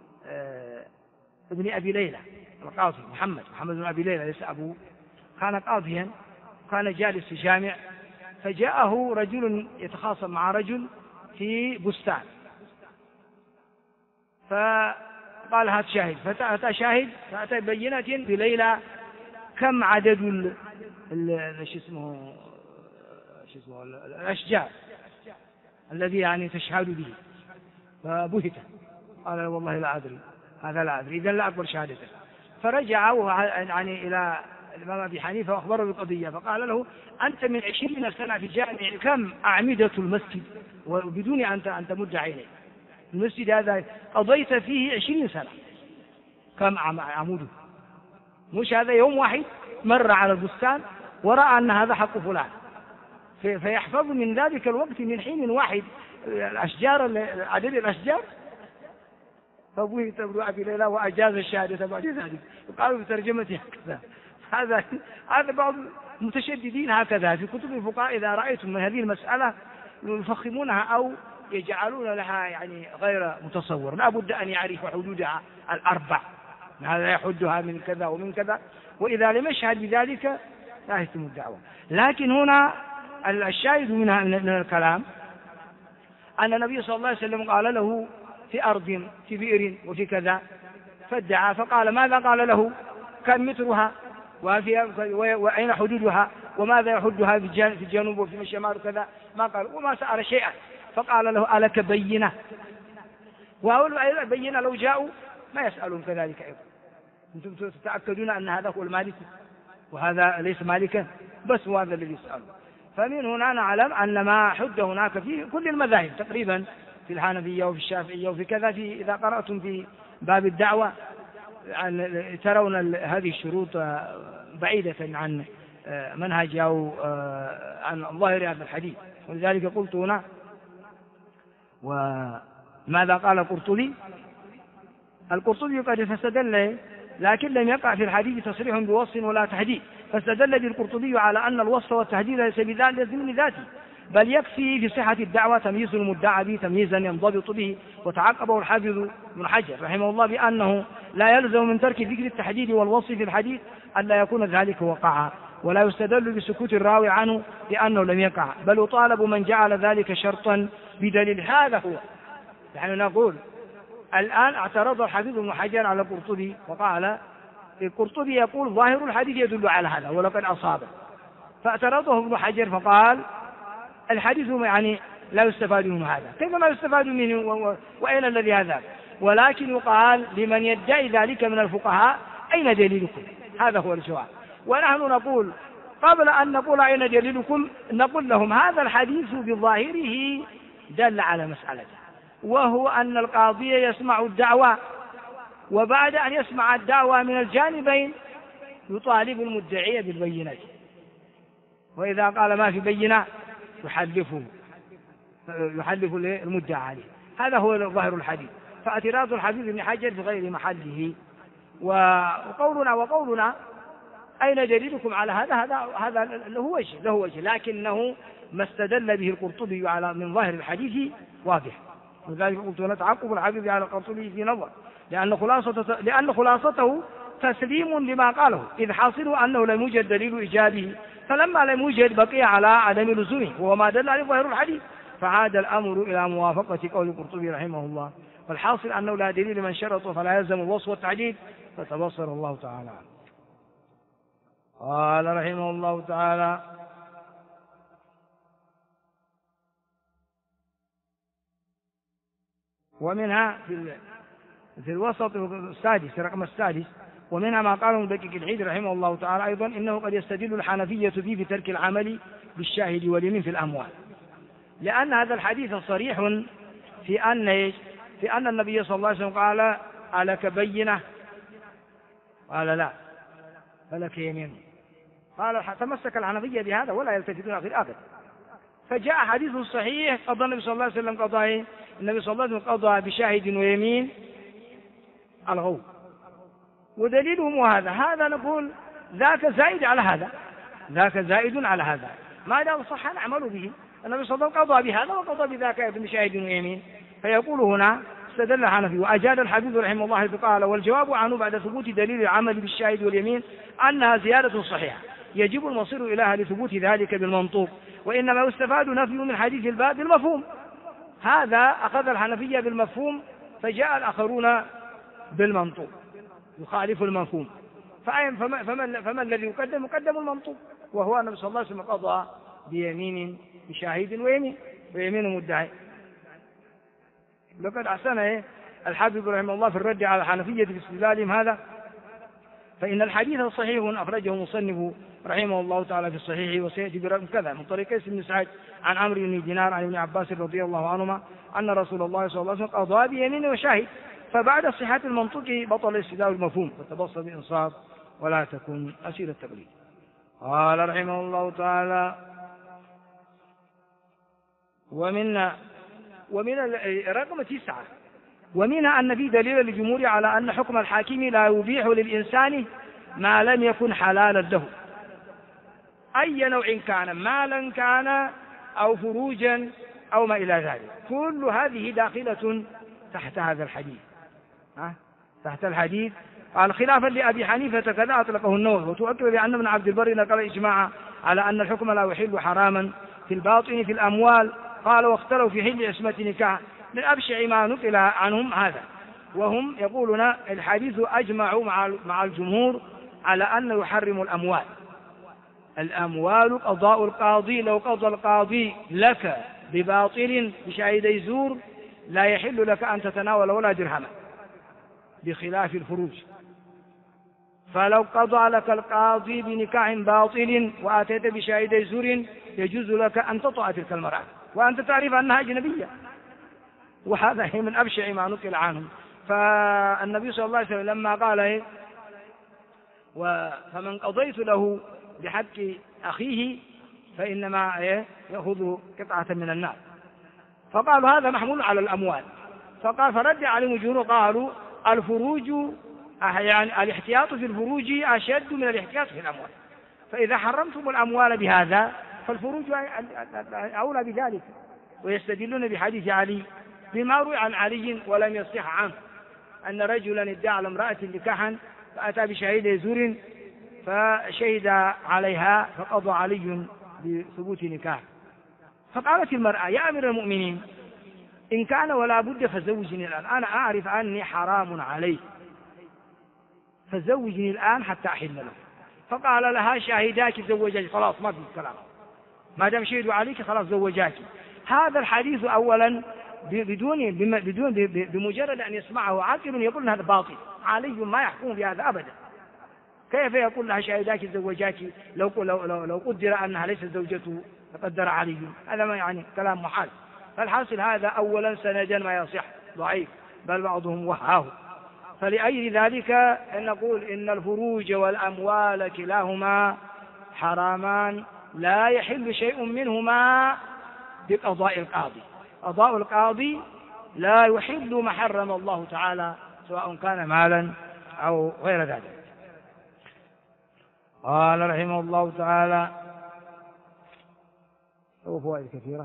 أبي ليلى القاضي محمد بن أبي ليلى ليس أبوه، كان قاضيا، كان جالس في جامع، فجاءه رجل يتخاصم مع رجل في بستان، فقال هات شاهد، فأتى شاهد، فأتى بينة بليلى كم عدد الأشجار الذي يعني تشهد به، فبهت قال والله لا أدري، هذا لا أدري، إذن لا أقبل شهادته. فرجع يعني إلى الإمام أبي حنيفة وأخبره بقضية، فقال له: أنت من 20 سنة في الجامع، كم أعمدة المسجد وبدون أن تمد عينيك؟ المسجد هذا قضيت فيه 20 سنة، كم عموده؟ مش هذا يوم واحد مر على البستان ورأى أن هذا حق فلان، فيحفظ من ذلك الوقت من حين واحد الأشجار، عدد الأشجار. فبهت ابن أبي ليلى وأجاز الشهادة بعد ذلك، وقالوا في ترجمته هكذا. هذا بعض المتشددين هكذا في كتب الفقهاء، إذا رأيتم من هذه المسألة يفخمونها أو يجعلون لها يعني غير متصور. لا بد أن يعرف حدودها الأربع، هذا يحدها من كذا ومن كذا، وإذا لم يشهد بذلك لا يتم الدعوة. لكن هنا الشاهد من الكلام أن النبي صلى الله عليه وسلم قال له في أرض، في بئر، وفي كذا، فادعى، فقال: ماذا قال له؟ كم مترها؟ وأين حدودها؟ وماذا يحدها في الجنوب وفي الشمال وكذا؟ ما قال، وما سأل شيئا. فقال له: ألك بينة؟ وأول بينة لو جاءوا ما يسألون كذلك أيضا. أنتم تتأكدون أن هذا هو المالك وهذا ليس مالكا، بس هو هذا الذي يسأله. فمن هنا نعلم أن ما حد هناك في كل المذاهب تقريبا، في الحنفية وفي الشافعية وفي كذا، إذا قرأتم في باب الدعوة ترون هذه الشروط بعيدة عن منهج أو عن ظاهر هذا الحديث. ولذلك قلت هنا: وماذا قال القرطبي؟ القرطبي قد فاستدل، لكن لم يقع في الحديث تصريح بوصف ولا تحديد، فاستدل بالقرطبي على أن الوصف والتحديد ليس بذات ذاته، بل يكفي في صحة الدعوة تمييز المدعى به تمييزا ينضبط به. وتعقبه الحافظ ابن حجر رحمه الله بأنه لا يلزم من ترك ذكر التحديد والوصف في الحديث أن لا يكون ذلك وقعا، ولا يستدل بسكوت الراوي عنه لأنه لم يقع، بل يطالب من جعل ذلك شرطا بدليل. هذا هو. نحن نقول الآن اعترض الحافظ ابن حجر على القرطبي وقال: القرطبي يقول ظاهر الحديث يدل على هذا ولقد أصابه. فاعترضه ابن حجر فقال: الحديث يعني لا يستفاد منه هذا. كيف ما يستفاد منه وأين الذي هذا؟ ولكن يقال لمن يدعي ذلك من الفقهاء: أين دليلكم؟ هذا هو الجواب. ونحن نقول قبل أن نقول أين دليلكم نقول لهم: هذا الحديث بظاهره دل على مسألته، وهو أن القاضي يسمع الدعوة، وبعد أن يسمع الدعوة من الجانبين يطالب المدعي بالبينة، وإذا قال ما في بينة يحلف المدعى عليه. هذا هو ظاهر الحديث. فاعتراض الحديث ابن حجر في غير محله. وقولنا أين دليلكم على هذا له وجه، لكنه ما استدل به القرطبي على من ظاهر الحديث واضح. ولذلك قلت نتعقب الحديث على القرطبي في نظر، لأن خلاصته تسليم لما قاله، إذ حاصله أنه لم يوجد دليل إيجابه، فلما لم يوجد بقي على عدم لزومه وهو ما دل عليه ظاهر الحديث، فعاد الأمر إلى موافقة قول القرطبي رحمه الله. والحاصل أنه لا دليل من شرط فلا يلزم الوصف والتعديل، فتبصر الله تعالى. قال رحمه الله تعالى: ومنها في الوسط السادس رقم السادس، ومنها ما قاله دقيق العيد رحمه الله تعالى أيضا: إنه قد يستدل الحنفية فيه بترك العمل بالشاهد واليمين في الأموال، لأن هذا الحديث صريح في أن النبي صلى الله عليه وسلم قال: ألك بينة؟ قال: لا. فلك يمين. قال: تمسك الحنفية بهذا ولا يلتفتون في الآخر. فجاء حديث صحيح قضى النبي صلى الله عليه وسلم النبي صلى الله عليه وسلم قضى بشاهد ويمين الغو، ودليلهم هذا نقول ذاك زائد على هذا، ما دام صح نعمل به. النبي صلى الله عليه وسلم قضى بهذا وقضى بذاك بشاهد ويمين. فيقول هنا: استدل الحنفي وأجاد الحديث رحمه الله قال: والجواب عنه بعد ثبوت دليل العمل بالشاهد واليمين أنها زيادة صحيحة يجب المصير إليها لثبوت ذلك بالمنطوق، وإنما يستفاد نفي من حديث الباب بالمفهوم. هذا أخذ الحنفية بالمفهوم، فجاء الآخرون بالمنطوق يخالف المفهوم. فما الذي يقدم المنطوق، وهو النبي صلى الله عليه وسلم قضى بيمين بشاهد ويمين مدعي. لقد أحسن الحافظ رحمه الله في الرد على الحنفية في استدلالهم هذا، فإن الحديث صحيح أخرجه مصنف رحمه الله تعالى في صحيحه، وسيأتي برقم كذا من طريق قيس بن سعد عن عمرو بن دينار عن ابن عباس رضي الله عنهما أن رسول الله صلى الله عليه وسلم قضى بيمين وشاهد، فبعد صحة المنطق بطل استدلال المفهوم، فتبص بإنصاف ولا تكن أسير التقليد. قال رحمه الله تعالى: ومن رقم 9 ومنها أن في دليل الجمهور على أن حكم الحاكم لا يبيح للإنسان ما لم يكن حلالا له، أي نوع كان، مالا كان أو فروجا أو ما إلى ذلك، كل هذه داخلة تحت هذا الحديث، تحت الحديث. قال: خلافا لأبي حنيفة كذا أطلقه النووي، وتؤكد بأن ابن عبد البر نقل إجماعا على أن الحكم لا يحل حراما في الباطن في الأموال. قال: واختلوا في حل عصمة نكاح، من أبشع ما نقل عنهم هذا، وهم يقولون الحديث أجمعوا مع الجمهور على أن يحرم الأموال قضاء القاضي، لو قضى القاضي لك بباطل بشهادي زور لا يحل لك أن تتناول ولا درهما، بخلاف الفروج. فلو قضى لك القاضي بنكاح باطل وأتيت بشهادي زور يجوز لك أن تطأ تلك المرأة وأنت تعرف أنها أجنبية، وهذا هي من أبشع ما نقل عنهم. فالنبي صلى الله عليه وسلم لما قال: فمن قضيت له بحق أخيه فإنما يأخذ قطعة من النار، فقالوا هذا محمول على الأموال. فقال فرد عليهم الجمهور قالوا: الفروج يعني الاحتياط في الفروج أشد من الاحتياط في الأموال، فإذا حرمتم الأموال بهذا فالفروج أولى بذلك. ويستدلون بحديث علي بما روي عن علي ولم يصح عنه أن رجلا ادعى على امرأة نكاحا فأتى بشهيد زور فشهد عليها فقضى علي بثبوت نكاح. فقالت المرأة: يا أمير المؤمنين، إن كان ولا بد فزوجني الآن، أنا أعرف أني حرام علي، فزوجني الآن حتى أحل له. فقال لها: شاهداك زوجاك، خلاص ما في كلام، ما دام شهدوا عليك خلاص زوجاك. هذا الحديث أولا بمجرد أن يسمعه عاقل يقول هذا باطل، علي ما يحكم بهذا أبدا. كيف يقول لها شاهداك زوجاك لو قدر أنها ليست زوجته فقدر علي؟ هذا ما يعني كلام محال. فالحاصل هذا أولا سندا ما يصح ضعيف، بل بعضهم وهاه. فلأجل ذلك أن نقول إن الفروج والأموال كلاهما حرامان، لا يحل شيء منهما بقضاء القاضي. قضاء القاضي لا يحل ما حرم الله تعالى سواء كان مالا أو غير ذلك. قال رحمه الله تعالى: وفوائد كثيرة.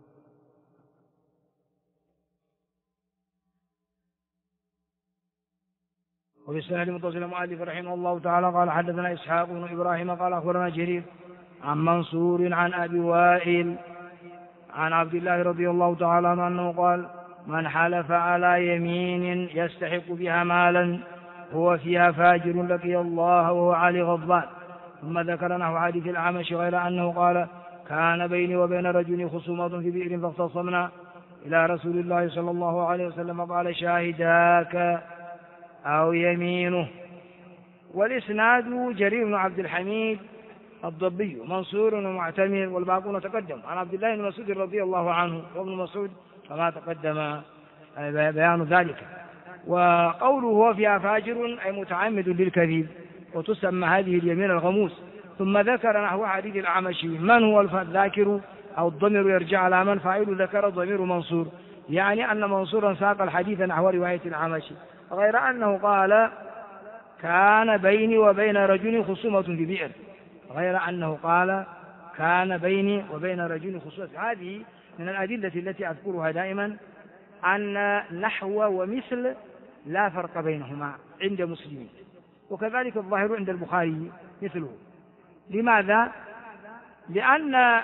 وفي السنة المتصل المؤلف رحمه الله تعالى قال: حدثنا إسحاق بن إبراهيم قال أخبرنا جرير عن منصور عن أبي وائل عن عبد الله رضي الله تعالى عنه أنه قال: من حلف على يمين يستحق بها مالا هو فيها فاجر لقي الله وهو علي غضبان. ثم ذكر نحو حديث الأعمش غير أنه قال: كان بيني وبين رجل خصومة في بئر فاختصمنا إلى رسول الله صلى الله عليه وسلم قال: شاهداك أو يمينه. والإسناد جرير بن عبد الحميد الضبي منصور ومعتمر والباقون تقدم عن عبد الله بن مسعود رضي الله عنه وابن مسعود كما تقدم بيان ذلك. وقوله هو فيها فاجر أي متعمد للكذب، وتسمى هذه اليمين الغموس. ثم ذكر نحو حديث الأعمش: من هو الذاكر أو الضمير يرجع على من فاعل ذكر ضمير منصور، يعني أن منصورا ساق الحديث نحو رواية الأعمش، غير أنه قال: كان بيني وبين رجل خصومة في بئر، غير أنه قال: كان بيني وبين رجل خصومة. هذه من الأدلة التي أذكرها دائما أن نحو ومثل لا فرق بينهما عند مسلمين، وكذلك الظاهر عند البخاري مثله. لماذا؟ لأن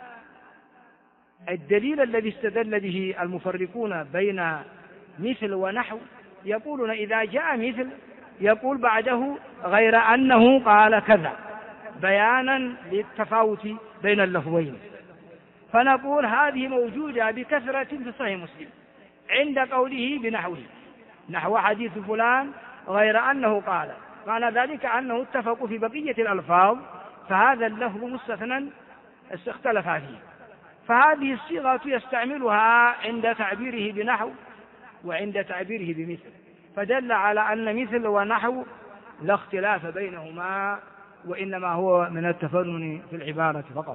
الدليل الذي استدل به المفرقون بين مثل ونحو يقولون إذا جاء مثل يقول بعده غير أنه قال كذا، بيانا للتفاوت بين اللفظين. فنقول هذه موجودة بكثرة في صحيح مسلم عند قوله بنحوه، نحو حديث فلان غير أنه قال معنى ذلك أنه اتفقوا في بقية الألفاظ، فهذا اللفظ مستثنى اختلفا فيه. فهذه الصيغة يستعملها عند تعبيره بنحو وعند تعبيره بمثل، فدل على أن مثل ونحو لا اختلاف بينهما، وإنما هو من التفنن في العبارة فقط.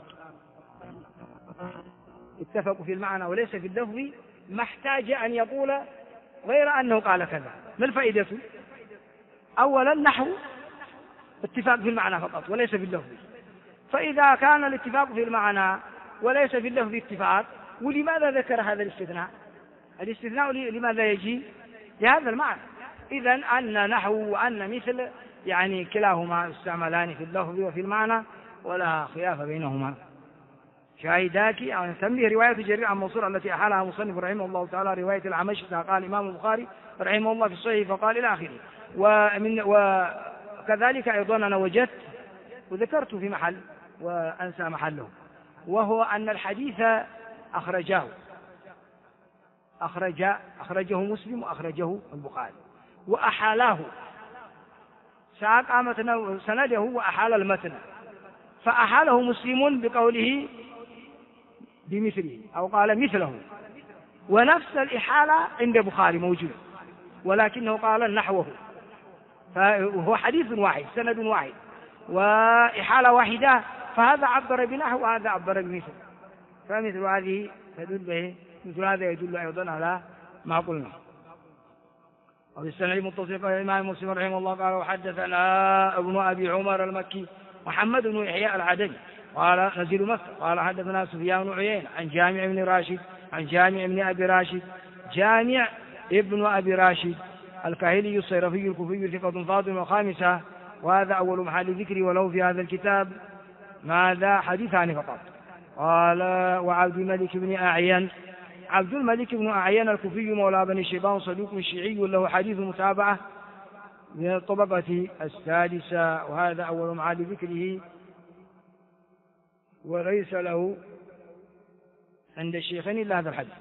اتفقوا في المعنى وليس في اللفظ، ما احتاج أن يقول غير أنه قال كذا. ما الفائدة؟ أولا نحو اتفاق في المعنى فقط وليس في اللفظ، فإذا كان الاتفاق في المعنى وليس في اللفظ اتفاق، ولماذا ذكر هذا الاستثناء؟ الاستثناء لماذا يجي؟ لهذا المعنى. إذن أن نحو وأن مثل يعني كلاهما يستعملان في اللفظ وفي المعنى ولا خلاف بينهما. شاهداك أو نسميه رواية جرير عن منصور التي أحالها مصنف رحمه الله تعالى رواية العمش، قال الإمام البخاري رحمه الله في الصحيح فقال إلى آخره. وكذلك أيضا أنا وجدت وذكرت في محل وأنسى محله، وهو أن الحديث أخرجه مسلم وأخرجه البخاري وأحالاه، ساق سنده وأحال المتن، فأحاله مسلم بقوله بمثله أو قال مثله، ونفس الإحالة عند البخاري موجود ولكنه قال نحوه، فهو حديث واحد سند واحد وإحالة واحدة، فهذا عبر بنحو وهذا عبر بمثل، فمثل هذه تدل به، مثل هذا يدل أيضا على ما قلنا. وفي السند متصل قال الإمام مسلم رحمه الله قال وحدثنا ابن أبي عمر المكي محمد بن يحيى العدني قال نزيل مكة قال حدثنا سفيان بن عيينة عن جامع بن راشد عن جامع بن أبي راشد، جامع ابن أبي راشد الكاهلي الصيرفي الكوفي ثقة فاضل وخامسة، وهذا أول محل ذكري وله في هذا الكتاب ماذا حديثان فقط. قال وعبد الملك بن أعين، عبد الملك بن أعين الكوفي مولى بني شيبان صدوق شيعي له حديث متابعة من الطبقة السادسة، وهذا أول محل ذكره وليس له عند الشيخين إلا هذا الحديث.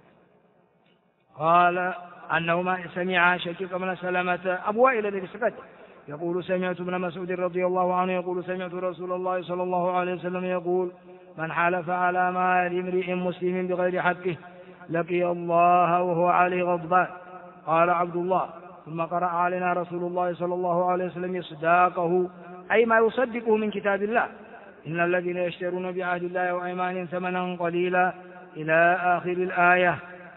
قال أنهما سمع شقيق بن سلمة أبو وائل الذي سكت يقول سمعت ابن مسعود رضي الله عنه يقول سمعت رسول الله صلى الله عليه وسلم يقول من حلف على مال امرئ مسلم بغير حقه لقي الله وهو عليه غضبان. قال عبد الله ثم قرأ علينا رسول الله صلى الله عليه وسلم يصداقه أي ما يصدقه من كتاب الله إن الذين يشترون بعهد الله وأيمانهم ثمنا قليلا إلى آخر الآية.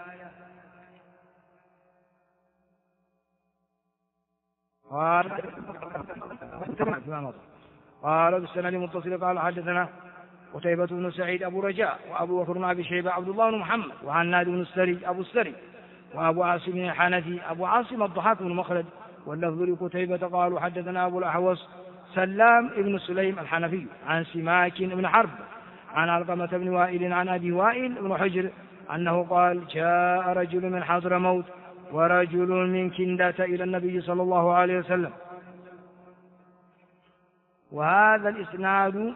قال بالسند المتصل قال حدثنا قتيبة بن سعيد أبو رجاء وأبو بكر بن أبي شيبة عبد الله بن محمد وعناد بن السري أبو السري وأبو عاصم الحنفي أبو عاصم الضحاك بن مخلد، واللفظ لقتيبة قالوا حدثنا أبو الأحوص سلام بن سليم الحنفي عن سماك بن حرب عن علقمة بن وائل عن أبي وائل بن حجر أنه قال جاء رجل من حضرموت ورجل من كندة إلى النبي صلى الله عليه وسلم. وهذا الإسناد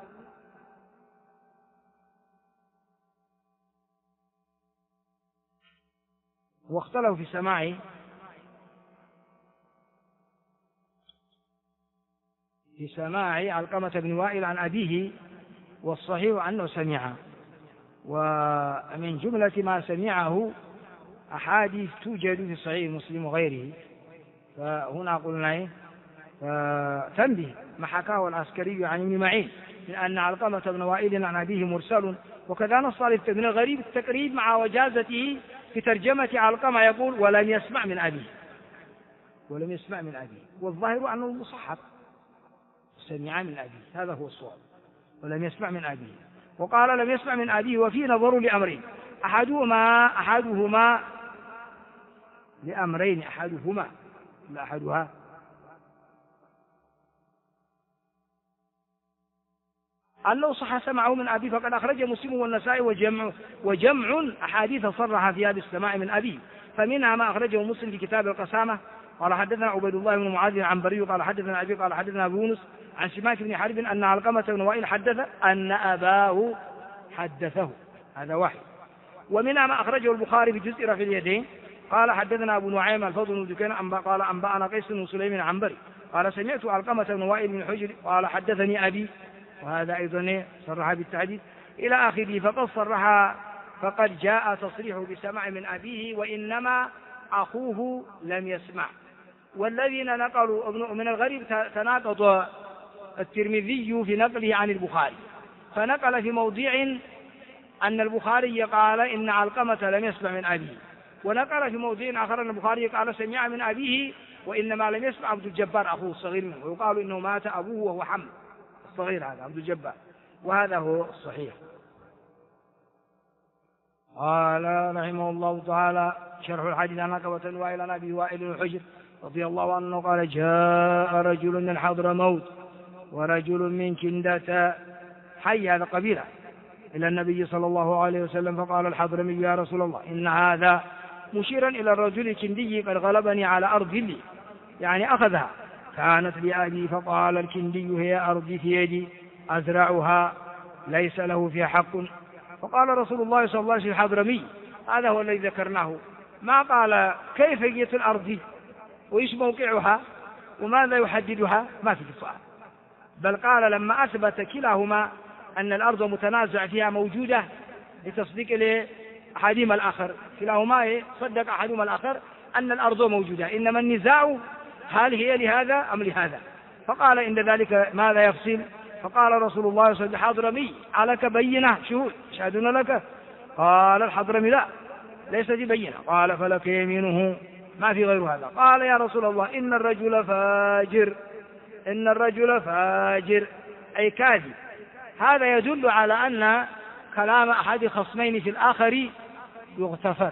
واختلفوا في سماع علقمة بن وائل عن أبيه، والصحيح أنه سمع، ومن جملة ما سمعه أحاديث توجد في صحيح مسلم وغيره، فهنا قلنا تنبه ما حكاه العسكري عن ابن معين من أن علقمة بن وائل عن أبيه مرسل، وكذا نص ابن الغريب التقريب مع وجازته في ترجمة علقمة يقول ولم يسمع من أبيه، والظاهر أنه مصحح سمع من أبيه، هذا هو الصواب، ولم يسمع من أبيه. وقال لم يسمع من أبيه وفي نظر لأمرين أحدهما لأمرين أحدها أنه صح سمعه من أبيه فقد أخرج مسلم والنسائي وجمع أحاديث صرح فيها بالسماع من أبيه، فمنها ما أخرجه مسلم في كتاب القسامة قال حدثنا عبيد الله بن معاذ عن بري قال حدثنا أبي قال حدثنا أبو يونس عن سماك بن حرب أن علقمة بن وائل حدث أن أباه حدثه، هذا واحد. ومنها ما أخرجه البخاري في جزء رفع اليدين قال حدثنا أبو نعيم الفضل بن دكين قال أنبأنا قيس بن سليم عن بري قال سمعت علقمة بن وائل بن حجر قال حدثني أبي، وهذا أيضا صرح بالتحديث إلى آخره. فقد صرح، فقد جاء تصريح بسماع من أبيه، وإنما أخوه لم يسمع. والذين نقلوا من الغريب تناقض الترمذي في نقله عن البخاري، فنقل في موضع أن البخاري قال إن علقمة لم يسمع من أبيه، ونقل في موضع آخر أن البخاري قال سمع من أبيه وإنما لم يسمع عبد الجبار أخوه الصغير منه، ويقال إنه مات أبوه وهو حمل الصغير هذا عبد الجبار، وهذا هو الصحيح. قال رحمه الله تعالى شرح الحديث عن عقبة وائل عن أبي وائل بن حجر رضي الله عنه قال جاء رجل من حضرموت ورجل من كندة، حي هذا قبيلة، إلى النبي صلى الله عليه وسلم، فقال الحضرمي يا رسول الله إن هذا، مشيرا إلى الرجل الكندي، قد غلبني على أرض لي، يعني أخذها، كانت لأبي، فقال الكندي هي أرضي في يدي أزرعها ليس له فيها حق. فقال رسول الله صلى الله عليه وسلم الحضرمي، هذا هو الذي ذكرناه، ما قال كيفية الأرض وإيش موقعها وماذا يحددها، ما في السؤال، بل قال لما أثبت كلاهما أن الأرض متنازع فيها موجودة لتصديق أحدهما الآخر، كلاهما صدق أحدهما الآخر أن الأرض موجودة، إنما النزاع هل هي لهذا أم لهذا. فقال إن ذلك ماذا يفصل؟ فقال رسول الله صلى الله عليه وسلم الحضرمي عليك بينة شهود يشهدون لك؟ قال الحضرمي لا ليس دي بينة. قال فلك يمينه، ما في غير هذا. قال يا رسول الله إن الرجل فاجر، إن الرجل فاجر أي كاذب. هذا يدل على أن كلام أحد خصمين في الآخر يغتفر.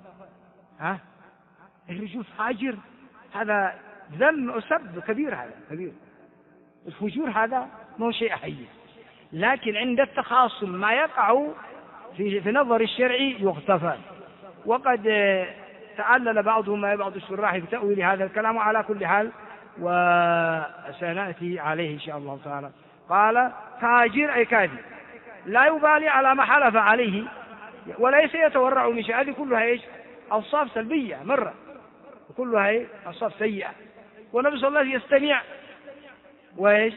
الرجل فاجر هذا ذم وسب كبير، هذا كبير. الفجور هذا مو شيء حي، لكن عند التخاصم ما يقع في نظر الشرع يغتفر. وقد تعلل بعضهم بعض الشراح في تأويل هذا الكلام، على كل حال وسنأتي عليه إن شاء الله تعالى. قال فاجر أي كاذب، لا يبالي على ما حلف عليه وليس يتورع من شيء. هذه كلها ايش؟ أوصاف سلبية مرة، وكلها أوصاف سيئة. والنبي صلى الله عليه وسلم يستمع وإيش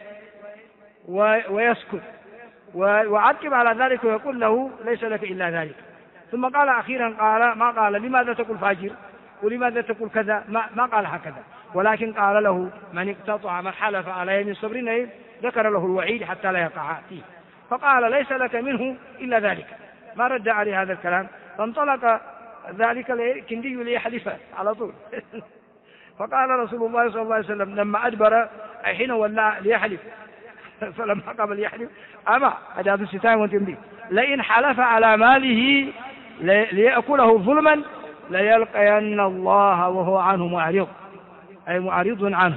ويسكت ويعقب على ذلك ويقول له ليس لك إلا ذلك. ثم قال أخيرا، قال ما قال لماذا تقول فاجر ولماذا تقول كذا، ما قال هكذا، ولكن قال له من اقتطع من حلف على يمين صبرين، ذكر له الوعيد حتى لا يقع فيه. فقال ليس لك منه إلا ذلك، ما رد عليه هذا الكلام. فانطلق ذلك الكندي ليحلفه على طول. فقال رسول الله صلى الله عليه وسلم لما أدبر أي حين ولا ليحلف، فلما قبل يحلف أما أداة الستان وتمديد، لئن حلف على ماله ليأكله ظلما ليلقين الله وهو عنه معرض، أي معرض عنه.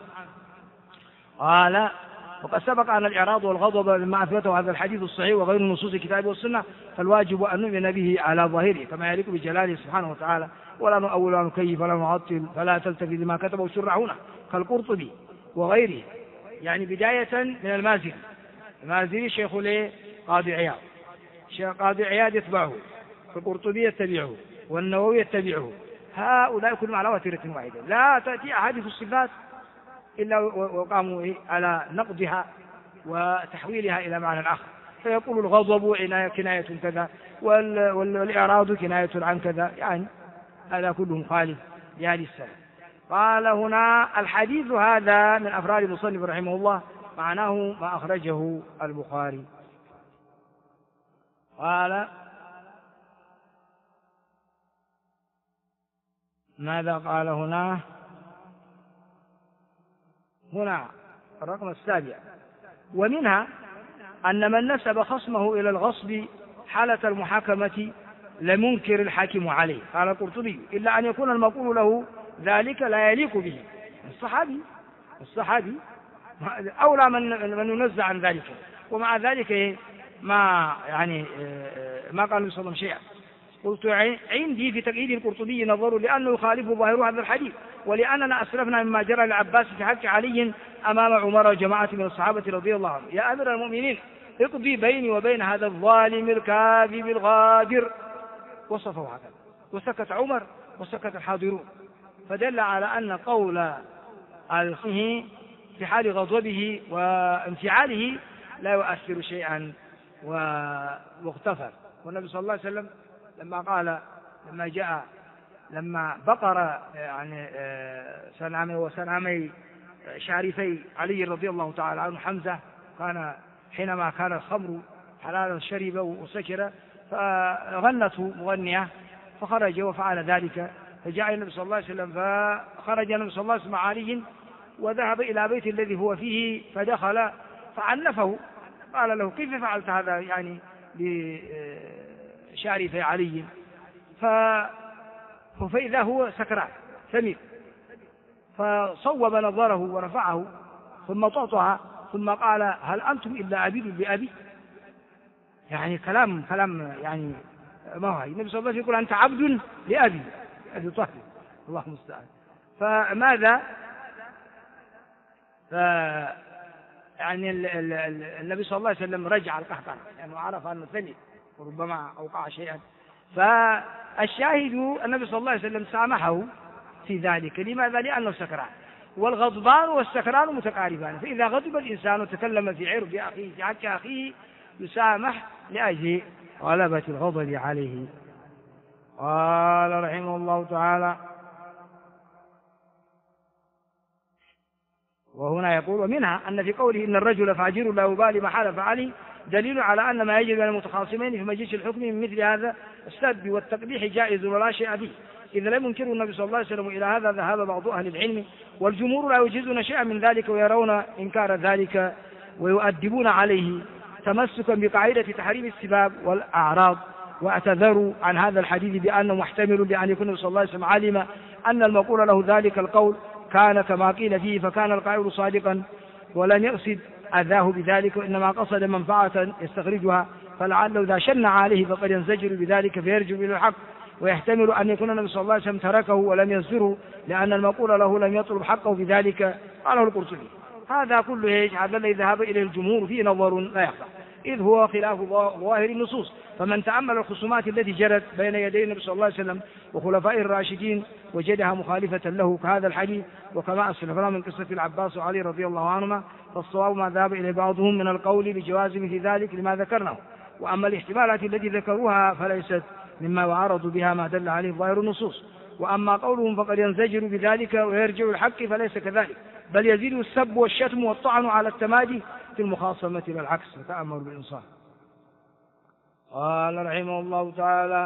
قال وقد سبق أن الإعراض والغضب مما أثبته هذا الحديث الصحيح وغير نصوص الكتاب والسنة، فالواجب أن نؤمن به على ظاهره كما يليق بجلاله سبحانه وتعالى، ولا نؤول ولا نكيف ولا نعطل، فلا تلتفت لما كتبه الشرع هنا كالقرطبي وغيره. يعني بداية من المازري شيخ قاضي عياض، شيخ قاضي عياض يتبعه، القرطبي يتبعه، والنووي يتبعه، هؤلاء كلهم على وتيرة واحدة. لا تأتي أحاديث الصفات إلا وقاموا على نقضها وتحويلها إلى معنى آخر، فيقول الغضب كناية كذا والإعراض كناية عن كذا، يعني هذا كله مخالف لهذه السنة. قال هنا الحديث هذا من أفراد المصنف رحمه الله، معناه ما أخرجه البخاري. قال ماذا قال هنا الرقم 7، ومنها أن من نسب خصمه إلى الغصب حالة المحاكمة لمنكر الحاكم عليه. قال القرطبي إلا أن يكون المقول له ذلك لا يليق به. الصحابي أولى من ينزع عن ذلك، ومع ذلك ما قال النبي صلى الله عليه وسلم شيئا. قلت عندي في تقييد القرطبي نظر لأنه يخالف ظاهر هذا الحديث، ولأننا أسلفنا مما جرى للعباس في حق علي أمام عمر وجماعة من الصحابة رضي الله عنهم: يا أمير المؤمنين اقضي بيني وبين هذا الظالم الكاذب الغادر. وصفه هكذا، وسكت عمر وسكت الحاضرون، فدل على أن قول في حال غضبه وانفعاله لا يؤثر شيئا واغتفر. والنبي صلى الله عليه وسلم لما قال لما بقر يعني سنعمي وسنعمي شارفي علي رضي الله تعالى عنه حمزة، كان حينما كان الخمر حلالا شرب وسكر فغنته مغنية فخرج وفعل ذلك، فجاء النبي صلى الله عليه وسلم فخرج النبي صلى الله عليه وسلم علي وذهب إلى بيت الذي هو فيه فدخل فعنفه، قال له كيف فعلت هذا يعني بشارفي علي؟ فإذا هو سكران سمير، فصوب نظره ورفعه ثم طعطها ثم قال هل أنتم إلا عبيد لأبي؟ يعني كلام يعني ما هو النبي صلى الله عليه وسلم يقول أنت عبد لأبي أبي طاهر، الله المستعان. فماذا يعني النبي صلى الله عليه وسلم رجع القهقرة لأنه عرف أنه ثني وربما أوقع شيئا. فالشاهد النبي صلى الله عليه وسلم سامحه في ذلك. لماذا؟ لأنه سكران، والغضبان والسكران متقاربان، فإذا غضب الإنسان وتكلم في عرض أخيه في حق أخيه يسامح لأجل غلبة الغضب عليه. قال رحمه الله تعالى: وهنا يقول: ومنها أن في قوله إن الرجل فاجر لا يبالي ما حلف عليه دليل على أن ما يجب من المتخاصمين في مجلس الحكم من مثل هذا السب والتقبيح جائز ولا شيء فيه، إذا لم ينكره النبي صلى الله عليه وسلم. إلى هذا ذهب بعض أهل العلم، والجمهور لا يجيزون شيئا من ذلك ويرون إنكار ذلك ويؤدبون عليه تمسكا بقاعدة تحريم السباب والأعراض. واعتذروا عن هذا الحديث بأنه محتمل لأن يكون النبي صلى الله عليه وسلم علم أن المقول له ذلك القول كان كما قيل فيه، فكان القائل صادقا ولم يقصد أذاه بذلك وإنما قصد منفعة يستخرجها، فلعله إذا شن عليه فقد ينزجر بذلك فيرجع إلى الحق. ويحتمل أن يكون النبي صلى الله عليه وسلم تركه ولم يزجره لأن المقول له لم يطلب حقه بذلك، قاله القرطبي. هذا كله هذا الذي ذهب إليه الجمهور فيه نظر لا يخفى، إذ هو خلاف ظواهر النصوص. فمن تأمل الخصومات التي جرت بين يدي النبي صلى الله عليه وسلم وخلفائه الراشدين وجدها مخالفة له كهذا الحديث، وكما أسلفنا من قصة العباس وعلي رضي الله عنهما، فالصواب ما ذهب إليه بعضهم من القول بجواز مثل ذلك لما ذكرناه. وأما الاحتمالات التي ذكروها فليست مما يعارض بها ما دل عليه ظاهر النصوص. وأما قولهم فقد ينزجر بذلك ويرجع الحق فليس كذلك، بل يزيد السب والشتم والطعن على التمادي في المخاصمة والعكس. فتأمل بالإنصاف. قال رحمه الله تعالى: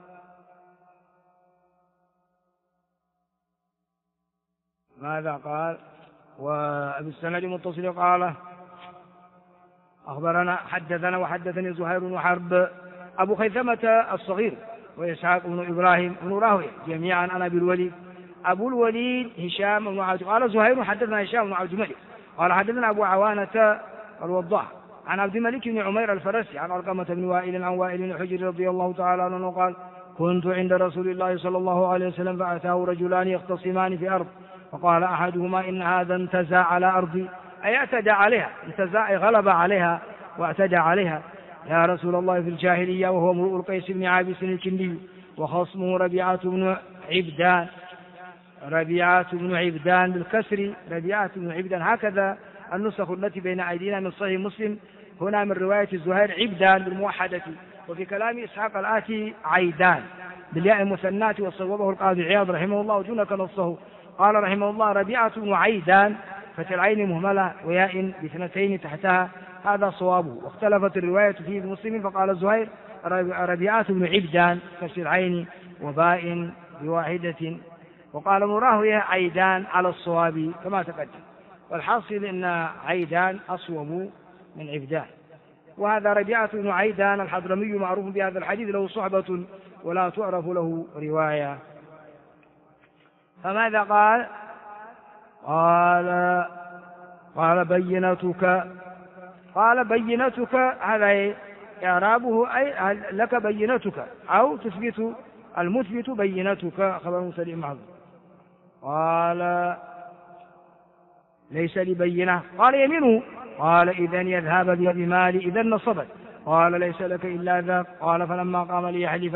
ماذا قال؟ وبالسند المتصل قال: أخبرنا حدثنا وحدثني زهير بن حرب أبو خيثمة الصغير وإسحاق بن إبراهيم بن راهويه جميعا عن أبي الوليد. أبو الوليد هشام بن عبد، قال زهير حدثنا هشام بن عبد الملك قال حدثنا أبو عوانة الوضاح عن عبد الملك بن عمير الفرسي عن علقمة بن وائل عن وائل بن حجر رضي الله تعالى عنه قال: كنت عند رسول الله صلى الله عليه وسلم فأتاه رجلان يختصمان في أرض، فقال أحدهما إن هذا انتزع على أرضي، أي اعتدى عليها، انتزع غلب عليها واعتدى عليها يا رسول الله في الجاهلية، وهو امرؤ القيس بن عابس الكندي وخصمه ربيعة بن عبدان بالكسر، ربيعة بن عبدان. هكذا النسخ التي بين أيدينا من صحيح مسلم، هنا من رواية الزهير عبدان بالموحدة، وفي كلام إسحاق الآتي عيدان بالياء المثناة، وصوبه القاضي عياض رحمه الله دون نصه. قال رحمه الله: ربيعة بن عيدان فتح العين مهملة وياء باثنتين تحتها، هذا صوابه. واختلفت الرواية فيه بمسلم، فقال الزهير ربيعة بن عبدان كسر العين وباء بواحدة، وقال ابن راهويه عيدان على الصواب كما تقدم. والحاصل أن عيدان أصوب من عبدان. وهذا ربيعة بن عيدان الحضرمي معروف بهذا الحديث، له صحبة ولا تعرف له رواية. فماذا قال؟ قال بينتك، هذا إعرابه أي لك بينتك، أو تثبت المثبت بينتك خبر مبتدئ محذوف. قال ليس لبينة، قال يمينه، قال إذن يذهب بمالي، إذن نصبت، قال ليس لك إلا ذاك. قال فلما قام ليحلف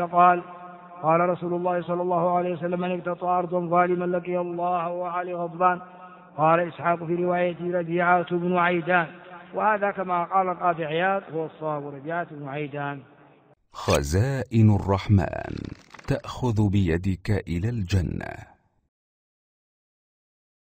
قال رسول الله صلى الله عليه وسلم: من اقتطع أرضا ظالما لقي الله وعليه غضبان، قال إسحاق في رواية ربيعة بن عيدان، وهذا كما قال القاضي عياض هو الصواب، ربيعة بن عيدان. خزائن الرحمن تأخذ بيدك إلى الجنة.